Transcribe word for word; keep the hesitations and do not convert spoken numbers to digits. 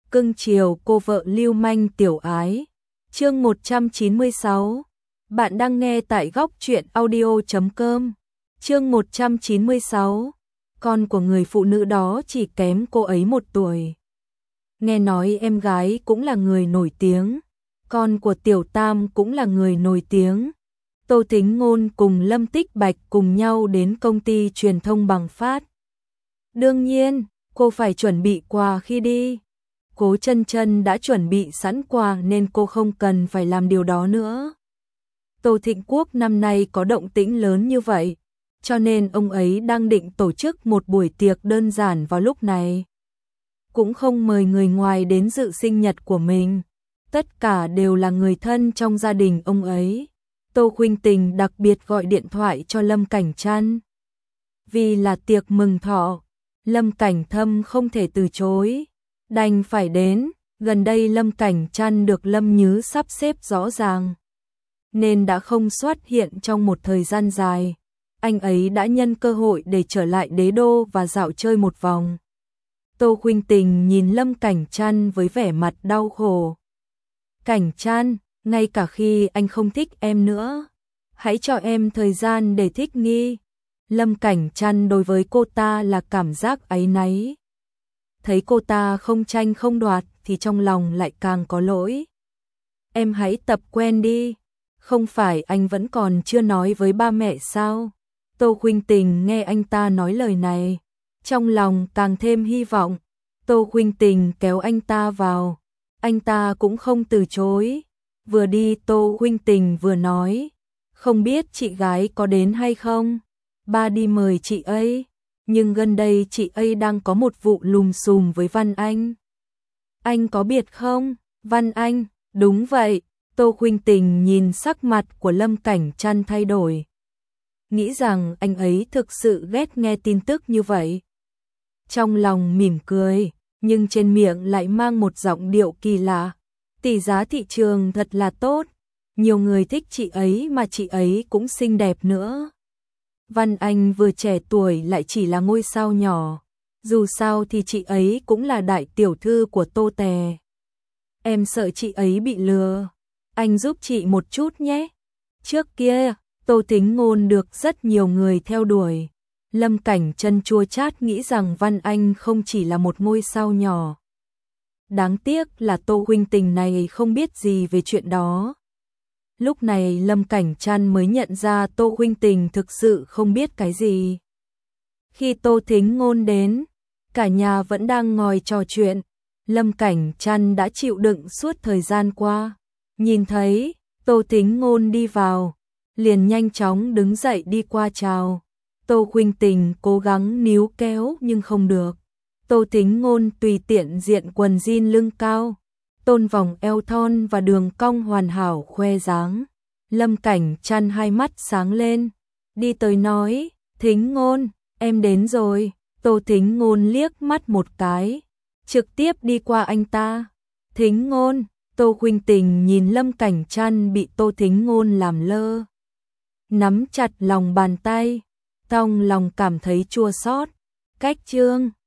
cưng chiều cô vợ lưu manh tiểu ái. Chương một trăm chín mươi sáu. Bạn đang nghe tại góc truyện audio chấm com. Chương một trăm chín mươi sáu. Con của người phụ nữ đó chỉ kém cô ấy một tuổi. Nghe nói em gái cũng là người nổi tiếng, con của Tiểu Tam cũng là người nổi tiếng. Tô Thính Ngôn cùng Lâm Tích Bạch cùng nhau đến công ty truyền thông Bằng Phát. Đương nhiên, cô phải chuẩn bị quà khi đi. Cố Chân Chân đã chuẩn bị sẵn quà nên cô không cần phải làm điều đó nữa. Tô Thịnh Quốc năm nay có động tĩnh lớn như vậy, cho nên ông ấy đang định tổ chức một buổi tiệc đơn giản vào lúc này. Cũng không mời người ngoài đến dự sinh nhật của mình, tất cả đều là người thân trong gia đình ông ấy. Tô Khuynh Tình đặc biệt gọi điện thoại cho Lâm Cảnh Trăn. Vì là tiệc mừng thọ, Lâm Cảnh Thâm không thể từ chối, đành phải đến. Gần đây Lâm Cảnh Trăn được Lâm Nhứ sắp xếp rõ ràng, nên đã không xuất hiện trong một thời gian dài. Anh ấy đã nhân cơ hội để trở lại đế đô và dạo chơi một vòng. Tô Khuynh Tình nhìn Lâm Cảnh Trăn với vẻ mặt đau khổ. Cảnh Trăn, ngay cả khi anh không thích em nữa, hãy cho em thời gian để thích nghi. Lâm Cảnh Trăn đối với cô ta là cảm giác áy náy. Thấy cô ta không tranh không đoạt thì trong lòng lại càng có lỗi. Em hãy tập quen đi, không phải anh vẫn còn chưa nói với ba mẹ sao? Tô Khuynh Tình nghe anh ta nói lời này, trong lòng càng thêm hy vọng. Tô Khuynh Tình kéo anh ta vào, anh ta cũng không từ chối. Vừa đi Tô Khuynh Tình vừa nói, không biết chị gái có đến hay không? Ba đi mời chị ấy, nhưng gần đây chị ấy đang có một vụ lùm xùm với Văn Anh. Anh có biết không? Văn Anh, đúng vậy. Tô Khuynh Tình nhìn sắc mặt của Lâm Cảnh Trăn thay đổi, nghĩ rằng anh ấy thực sự ghét nghe tin tức như vậy. Trong lòng mỉm cười, nhưng trên miệng lại mang một giọng điệu kỳ lạ. Tỷ giá thị trường thật là tốt, nhiều người thích chị ấy mà chị ấy cũng xinh đẹp nữa. Văn Anh vừa trẻ tuổi lại chỉ là ngôi sao nhỏ, dù sao thì chị ấy cũng là đại tiểu thư của Tô Tè. Em sợ chị ấy bị lừa, anh giúp chị một chút nhé. Trước kia, Tô Thính Ngôn được rất nhiều người theo đuổi. Lâm Cảnh Trân chua chát nghĩ rằng Văn Anh không chỉ là một ngôi sao nhỏ. Đáng tiếc là Tô Khuynh Tình này không biết gì về chuyện đó. Lúc này Lâm Cảnh Trăn mới nhận ra Tô Khuynh Tình thực sự không biết cái gì. Khi Tô Thính Ngôn đến, cả nhà vẫn đang ngồi trò chuyện. Lâm Cảnh Trăn đã chịu đựng suốt thời gian qua. Nhìn thấy Tô Thính Ngôn đi vào, liền nhanh chóng đứng dậy đi qua chào. Tô Khuynh Tình cố gắng níu kéo nhưng không được. Tô Thính Ngôn tùy tiện diện quần jean lưng cao, tôn vòng eo thon và đường cong hoàn hảo khoe dáng. Lâm Cảnh Trăn hai mắt sáng lên, đi tới nói, Thính Ngôn, em đến rồi. Tô Thính Ngôn liếc mắt một cái, trực tiếp đi qua anh ta. Thính Ngôn, Tô Khuynh Tình nhìn Lâm Cảnh Trăn bị Tô Thính Ngôn làm lơ, nắm chặt lòng bàn tay, trong lòng cảm thấy chua xót. Cách chương